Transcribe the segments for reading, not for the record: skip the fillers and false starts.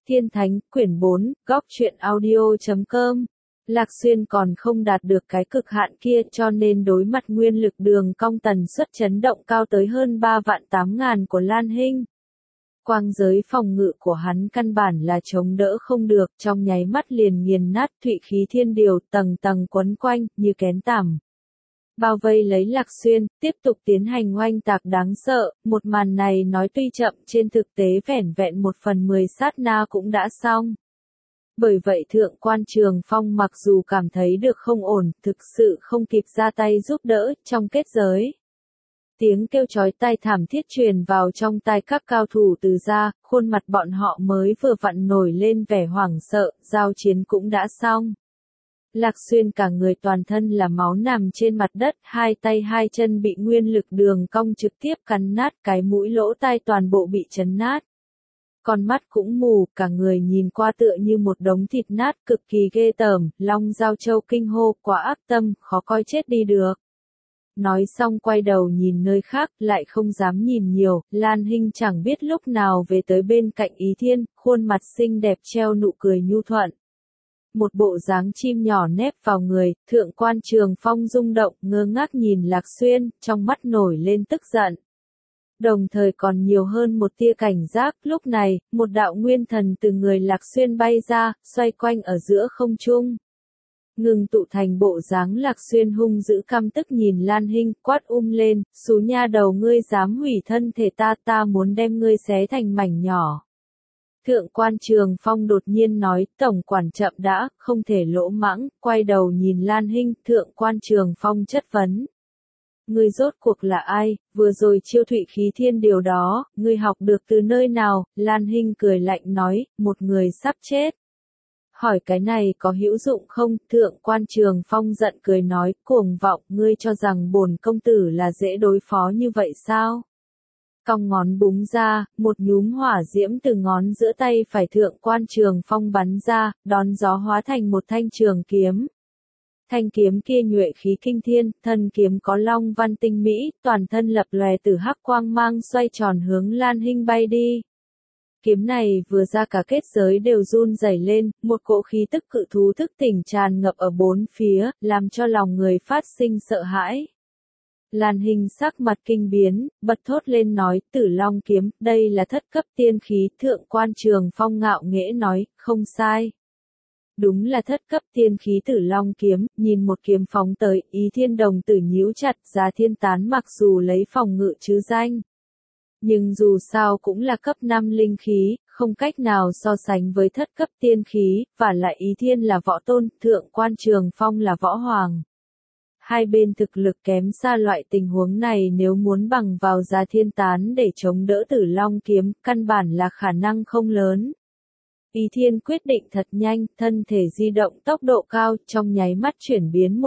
Thiên Thánh, quyển 4, góc truyện audio.com. Lạc Xuyên còn không đạt được cái cực hạn kia cho nên đối mặt nguyên lực đường cong tần suất chấn động cao tới hơn 3.800.000 của Lan Hinh. Quang giới phòng ngự của hắn căn bản là chống đỡ không được, trong nháy mắt liền nghiền nát thụy khí thiên điều tầng tầng quấn quanh, như kén tằm. Bao vây lấy Lạc Xuyên, tiếp tục tiến hành oanh tạc đáng sợ, một màn này nói tuy chậm trên thực tế vẻn vẹn 1/10 sát na cũng đã xong. Bởi vậy Thượng Quan Trường Phong mặc dù cảm thấy được không ổn, thực sự không kịp ra tay giúp đỡ, trong kết giới. Tiếng kêu chói tai thảm thiết truyền vào trong tai các cao thủ từ ra, khuôn mặt bọn họ mới vừa vặn nổi lên vẻ hoảng sợ, giao chiến cũng đã xong. Lạc Xuyên cả người toàn thân là máu nằm trên mặt đất, hai tay hai chân bị nguyên lực đường cong trực tiếp cắn nát, cái mũi lỗ tai toàn bộ bị chấn nát. Con mắt cũng mù, cả người nhìn qua tựa như một đống thịt nát cực kỳ ghê tởm, Long Giao Châu kinh hô, quá ác tâm, khó coi chết đi được. Nói xong quay đầu nhìn nơi khác, lại không dám nhìn nhiều, Lan Hinh chẳng biết lúc nào về tới bên cạnh Ý Thiên, khuôn mặt xinh đẹp treo nụ cười nhu thuận. Một bộ dáng chim nhỏ nép vào người, Thượng Quan Trường Phong rung động, ngơ ngác nhìn Lạc Xuyên, trong mắt nổi lên tức giận. Đồng thời còn nhiều hơn một tia cảnh giác, lúc này, một đạo nguyên thần từ người Lạc Xuyên bay ra, xoay quanh ở giữa không trung. Ngừng tụ thành bộ dáng Lạc Xuyên hung dữ căm tức nhìn Lan Hinh, quát lên, xú nha đầu ngươi dám hủy thân thể ta muốn đem ngươi xé thành mảnh nhỏ. Thượng Quan Trường Phong đột nhiên nói, tổng quản chậm đã, không thể lỗ mãng, quay đầu nhìn Lan Hinh, Thượng Quan Trường Phong chất vấn. Ngươi rốt cuộc là ai, vừa rồi chiêu thụy khí thiên điều đó, ngươi học được từ nơi nào, Lan Hinh cười lạnh nói, một người sắp chết. Hỏi cái này có hữu dụng không, Thượng Quan Trường Phong giận cười nói, cuồng vọng, ngươi cho rằng bổn công tử là dễ đối phó như vậy sao? Cong ngón búng ra, một nhúm hỏa diễm từ ngón giữa tay phải Thượng Quan Trường Phong bắn ra, đón gió hóa thành một thanh trường kiếm. Thanh kiếm kia nhuệ khí kinh thiên, thân kiếm có long văn tinh mỹ, toàn thân lập lòe từ hắc quang mang xoay tròn hướng Lan Hinh bay đi. Kiếm này vừa ra cả kết giới đều run rẩy lên, một cỗ khí tức cự thú thức tỉnh tràn ngập ở bốn phía, làm cho lòng người phát sinh sợ hãi. Lan Hinh sắc mặt kinh biến, bật thốt lên nói, Tử Long kiếm, đây là thất cấp tiên khí, Thượng Quan Trường Phong ngạo nghễ nói, không sai. Đúng là thất cấp tiên khí Tử Long kiếm, nhìn một kiếm phóng tới, Ý Thiên đồng tử nhíu chặt, Giá Thiên Tán mặc dù lấy phòng ngự chứ danh. Nhưng dù sao cũng là cấp 5 linh khí, không cách nào so sánh với thất cấp tiên khí, và lại Ý Thiên là võ tôn, Thượng Quan Trường Phong là võ hoàng. Hai bên thực lực kém xa loại tình huống này nếu muốn bằng vào Giá Thiên Tán để chống đỡ Tử Long kiếm, căn bản là khả năng không lớn. Ý Thiên quyết định thật nhanh, thân thể di động tốc độ cao, trong nháy mắt chuyển biến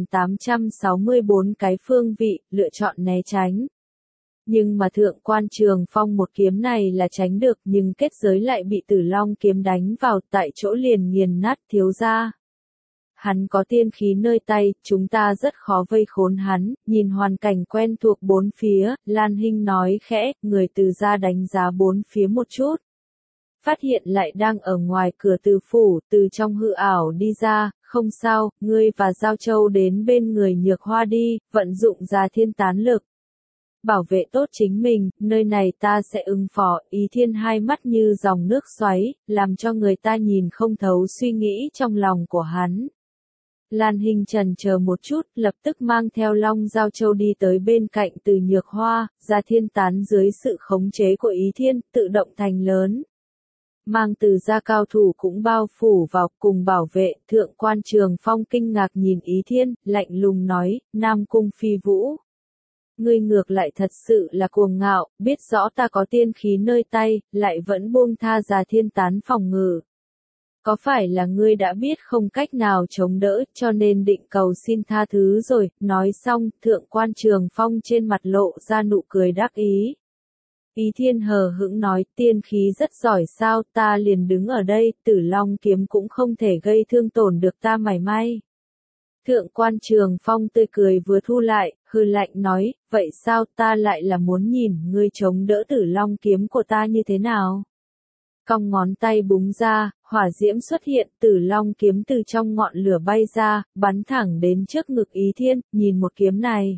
1864 cái phương vị, lựa chọn né tránh. Nhưng mà Thượng Quan Trường Phong một kiếm này là tránh được, nhưng kết giới lại bị Tử Long kiếm đánh vào, tại chỗ liền nghiền nát, thiếu gia. Hắn có tiên khí nơi tay, chúng ta rất khó vây khốn hắn, nhìn hoàn cảnh quen thuộc bốn phía, Lan Hinh nói khẽ, người từ ra đánh giá bốn phía một chút. Phát hiện lại đang ở ngoài cửa Từ phủ, từ trong hư ảo đi ra, không sao, ngươi và Giao Châu đến bên người Nhược Hoa đi, vận dụng Giá Thiên Tán lực. Bảo vệ tốt chính mình, nơi này ta sẽ ứng phó, Ý Thiên hai mắt như dòng nước xoáy, làm cho người ta nhìn không thấu suy nghĩ trong lòng của hắn. Lan Hinh chần chờ một chút, lập tức mang theo Long Giao Châu đi tới bên cạnh Từ Nhược Hoa, Giá Thiên Tán dưới sự khống chế của Ý Thiên, tự động thành lớn. Mang từ gia cao thủ cũng bao phủ vào cùng bảo vệ, Thượng Quan Trường Phong kinh ngạc nhìn Ý Thiên, lạnh lùng nói, Nam Cung Phi Vũ. Ngươi ngược lại thật sự là cuồng ngạo, biết rõ ta có tiên khí nơi tay, lại vẫn buông tha Giá Thiên Tán phòng ngự. Có phải là ngươi đã biết không cách nào chống đỡ cho nên định cầu xin tha thứ rồi, nói xong, Thượng Quan Trường Phong trên mặt lộ ra nụ cười đắc ý. Ý Thiên hờ hững nói, tiên khí rất giỏi sao, ta liền đứng ở đây, Tử Long kiếm cũng không thể gây thương tổn được ta mảy may. Thượng Quan Trường Phong tươi cười vừa thu lại, hừ lạnh nói, vậy sao ta lại là muốn nhìn ngươi chống đỡ Tử Long kiếm của ta như thế nào? Cong ngón tay búng ra, hỏa diễm xuất hiện, Tử Long kiếm từ trong ngọn lửa bay ra, bắn thẳng đến trước ngực Ý Thiên, nhìn một kiếm này.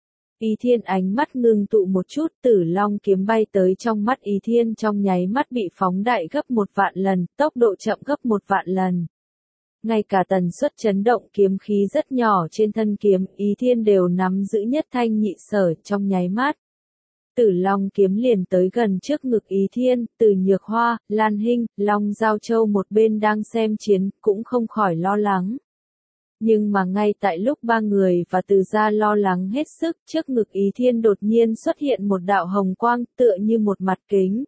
Ý Thiên ánh mắt ngưng tụ một chút, Tử Long kiếm bay tới trong mắt Ý Thiên trong nháy mắt bị phóng đại gấp 1.000.000 lần, tốc độ chậm gấp 1.000.000 lần. Ngay cả tần suất chấn động kiếm khí rất nhỏ trên thân kiếm, Ý Thiên đều nắm giữ nhất thanh nhị sở trong nháy mắt. Tử Long kiếm liền tới gần trước ngực Ý Thiên, Từ Nhược Hoa, Lan Hinh, Long Giao Châu một bên đang xem chiến, cũng không khỏi lo lắng. Nhưng mà ngay tại lúc ba người và Từ gia lo lắng hết sức, trước ngực Ý Thiên đột nhiên xuất hiện một đạo hồng quang, tựa như một mặt kính.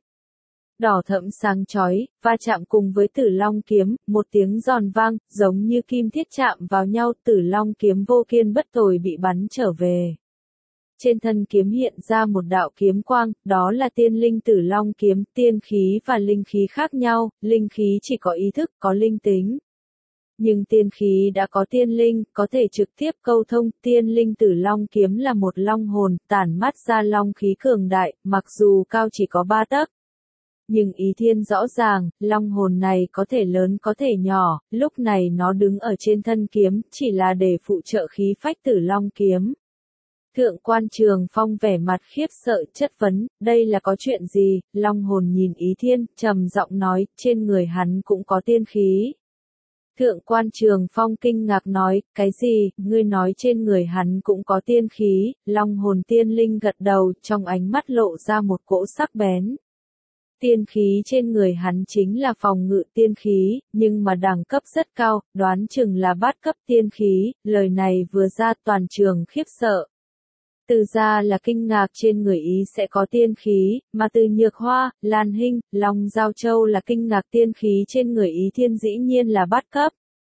Đỏ thẫm sáng chói, va chạm cùng với Tử Long kiếm, một tiếng giòn vang, giống như kim thiết chạm vào nhau, Tử Long kiếm vô kiên bất tồi bị bắn trở về. Trên thân kiếm hiện ra một đạo kiếm quang, đó là tiên linh Tử Long kiếm, tiên khí và linh khí khác nhau, linh khí chỉ có ý thức, có linh tính. Nhưng tiên khí đã có tiên linh, có thể trực tiếp câu thông, tiên linh Tử Long kiếm là một long hồn, tản mát ra long khí cường đại, mặc dù cao chỉ có 3 tấc. Nhưng Ý Thiên rõ ràng, long hồn này có thể lớn có thể nhỏ, lúc này nó đứng ở trên thân kiếm, chỉ là để phụ trợ khí phách Tử Long kiếm. Thượng quan Trường Phong vẻ mặt khiếp sợ chất vấn, đây là có chuyện gì, long hồn nhìn Ý Thiên, trầm giọng nói, trên người hắn cũng có tiên khí. Thượng quan Trường Phong kinh ngạc nói, cái gì, ngươi nói trên người hắn cũng có tiên khí, long hồn tiên linh gật đầu, trong ánh mắt lộ ra một cỗ sắc bén. Tiên khí trên người hắn chính là phòng ngự tiên khí, nhưng mà đẳng cấp rất cao, đoán chừng là bát cấp tiên khí, lời này vừa ra toàn trường khiếp sợ. Từ gia là kinh ngạc trên người Ý sẽ có tiên khí, mà Từ Nhược Hoa, Lan Hinh, Long Giao Châu là kinh ngạc tiên khí trên người Ý Thiên dĩ nhiên là bát cấp.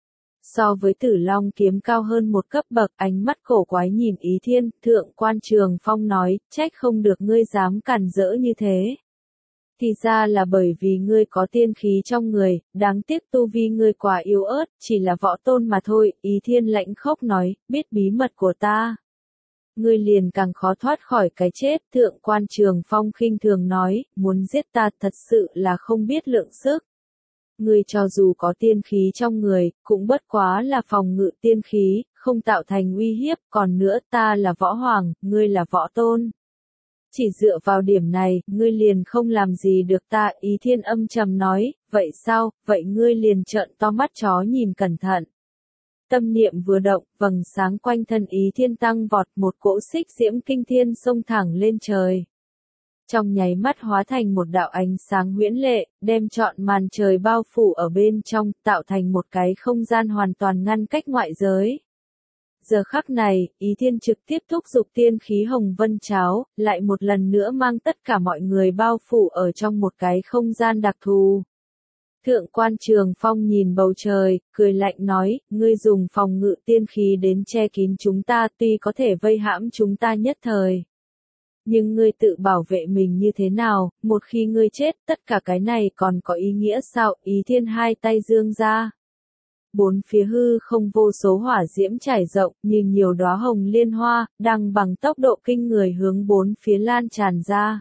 So với Tử Long kiếm cao hơn một cấp bậc, ánh mắt cổ quái nhìn Ý Thiên, Thượng quan Trường Phong nói, trách không được ngươi dám cản rỡ như thế. Thì ra là bởi vì ngươi có tiên khí trong người, đáng tiếc tu vi ngươi quá yếu ớt, chỉ là võ tôn mà thôi, Ý Thiên lạnh khốc nói, biết bí mật của ta. Ngươi liền càng khó thoát khỏi cái chết, Thượng quan Trường Phong khinh thường nói, muốn giết ta thật sự là không biết lượng sức. Ngươi cho dù có tiên khí trong người, cũng bất quá là phòng ngự tiên khí, không tạo thành uy hiếp, còn nữa ta là võ hoàng, ngươi là võ tôn. Chỉ dựa vào điểm này, ngươi liền không làm gì được ta, Ý Thiên âm trầm nói, vậy sao, vậy ngươi liền trợn to mắt chó nhìn cẩn thận. Tâm niệm vừa động, vầng sáng quanh thân Ý Thiên tăng vọt, một cỗ xích diễm kinh thiên xông thẳng lên trời. Trong nháy mắt hóa thành một đạo ánh sáng huyễn lệ, đem trọn màn trời bao phủ ở bên trong, tạo thành một cái không gian hoàn toàn ngăn cách ngoại giới. Giờ khắc này, Ý Thiên trực tiếp thúc giục tiên khí hồng vân cháo, lại một lần nữa mang tất cả mọi người bao phủ ở trong một cái không gian đặc thù. Thượng quan Trường Phong nhìn bầu trời, cười lạnh nói, ngươi dùng phòng ngự tiên khí đến che kín chúng ta, tuy có thể vây hãm chúng ta nhất thời. Nhưng ngươi tự bảo vệ mình như thế nào, một khi ngươi chết, tất cả cái này còn có ý nghĩa sao, Ý Thiên hai tay giương ra. Bốn phía hư không vô số hỏa diễm trải rộng, như nhiều đóa hồng liên hoa, đang bằng tốc độ kinh người hướng bốn phía lan tràn ra.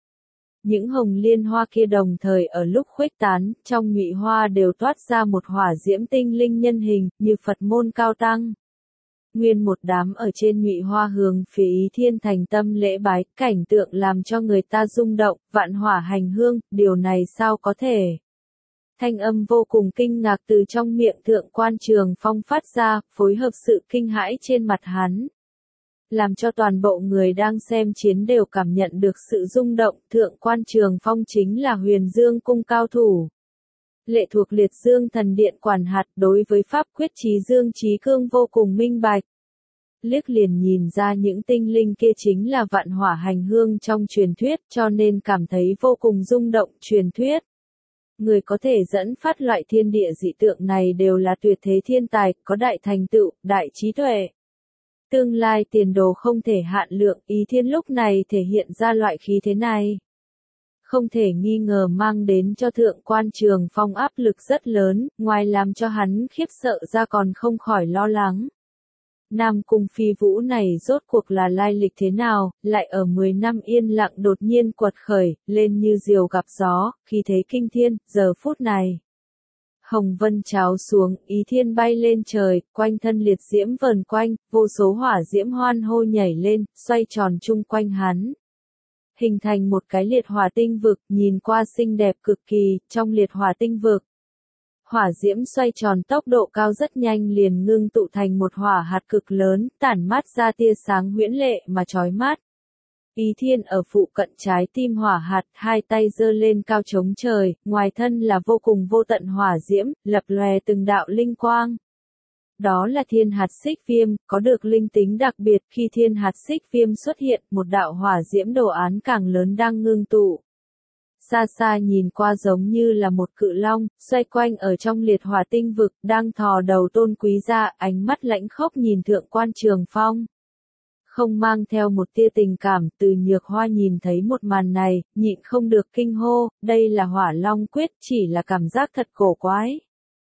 Những hồng liên hoa kia đồng thời ở lúc khuếch tán, trong nhụy hoa đều toát ra một hỏa diễm tinh linh nhân hình, như Phật môn cao tăng. Nguyên một đám ở trên nhụy hoa hướng phía Ý Thiên thành tâm lễ bái, cảnh tượng làm cho người ta rung động, vạn hỏa hành hương, điều này sao có thể. Thanh âm vô cùng kinh ngạc từ trong miệng Thượng quan Trường Phong phát ra, phối hợp sự kinh hãi trên mặt hắn. Làm cho toàn bộ người đang xem chiến đều cảm nhận được sự rung động, Thượng quan Trường Phong chính là Huyền Dương cung cao thủ. Lệ thuộc Liệt Dương thần điện quản hạt, đối với pháp quyết trí dương trí cương vô cùng minh bạch. Liếc liền nhìn ra những tinh linh kia chính là vạn hỏa hành hương trong truyền thuyết, cho nên cảm thấy vô cùng rung động. Truyền thuyết, người có thể dẫn phát loại thiên địa dị tượng này đều là tuyệt thế thiên tài, có đại thành tựu, đại trí tuệ. Tương lai tiền đồ không thể hạn lượng, Ý Thiên lúc này thể hiện ra loại khí thế này. Không thể nghi ngờ mang đến cho Thượng quan Trường Phong áp lực rất lớn, ngoài làm cho hắn khiếp sợ ra còn không khỏi lo lắng. Nam Cung Phi Vũ này rốt cuộc là lai lịch thế nào, lại ở 10 năm yên lặng đột nhiên quật khởi, lên như diều gặp gió, khí thế kinh thiên, giờ phút này. Hồng vân tráo xuống, Ý Thiên bay lên trời, quanh thân liệt diễm vờn quanh, vô số hỏa diễm hoan hô nhảy lên, xoay tròn chung quanh hắn. Hình thành một cái liệt hỏa tinh vực, nhìn qua xinh đẹp cực kỳ, trong liệt hỏa tinh vực. Hỏa diễm xoay tròn tốc độ cao rất nhanh liền ngưng tụ thành một hỏa hạt cực lớn, tản mát ra tia sáng huyễn lệ mà chói mắt. Ý Thiên ở phụ cận trái tim hỏa hạt, hai tay giơ lên cao chống trời, ngoài thân là vô cùng vô tận hỏa diễm, lập lòe từng đạo linh quang. Đó là thiên hạt xích viêm, có được linh tính đặc biệt, khi thiên hạt xích viêm xuất hiện, một đạo hỏa diễm đồ án càng lớn đang ngưng tụ. Xa xa nhìn qua giống như là một cự long, xoay quanh ở trong liệt hỏa tinh vực, đang thò đầu tôn quý ra, ánh mắt lãnh khốc nhìn Thượng Quan Trường Phong. Không mang theo một tia tình cảm, Từ Nhược Hoa nhìn thấy một màn này, nhịn không được kinh hô, đây là Hỏa Long Quyết, chỉ là cảm giác thật cổ quái.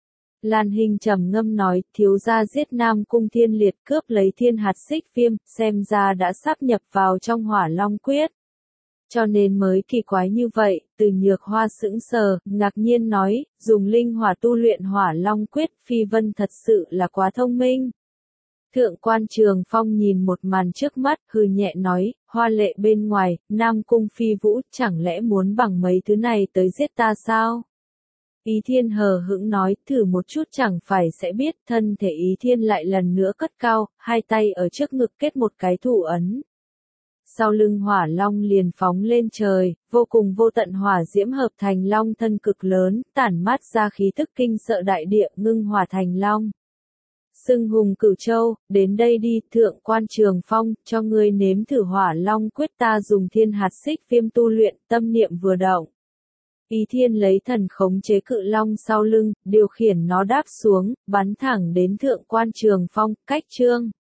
Lan Hinh trầm ngâm nói, thiếu gia giết Nam Cung Thiên Liệt cướp lấy thiên hạt xích viêm, xem ra đã sáp nhập vào trong Hỏa Long Quyết. Cho nên mới kỳ quái như vậy, Từ Nhược Hoa sững sờ, ngạc nhiên nói, dùng linh hỏa tu luyện Hỏa Long Quyết, Phi Vân thật sự là quá thông minh. Thượng Quan Trường Phong nhìn một màn trước mắt, hừ nhẹ nói, hoa lệ bên ngoài, Nam Cung Phi Vũ, chẳng lẽ muốn bằng mấy thứ này tới giết ta sao? Ý Thiên hờ hững nói, thử một chút chẳng phải sẽ biết, thân thể Ý Thiên lại lần nữa cất cao, hai tay ở trước ngực kết một cái thủ ấn. Sau lưng hỏa long liền phóng lên trời, vô cùng vô tận hỏa diễm hợp thành long thân cực lớn, tản mát ra khí thức kinh sợ đại địa, ngưng hỏa thành long. Xưng hùng Cửu Châu, đến đây đi, Thượng Quan Trường Phong, cho ngươi nếm thử Hỏa Long Quyết, ta dùng thiên hạt xích viêm tu luyện, tâm niệm vừa động. Ý Thiên lấy thần khống chế cự long sau lưng, điều khiển nó đáp xuống, bắn thẳng đến Thượng Quan Trường Phong, cách chương.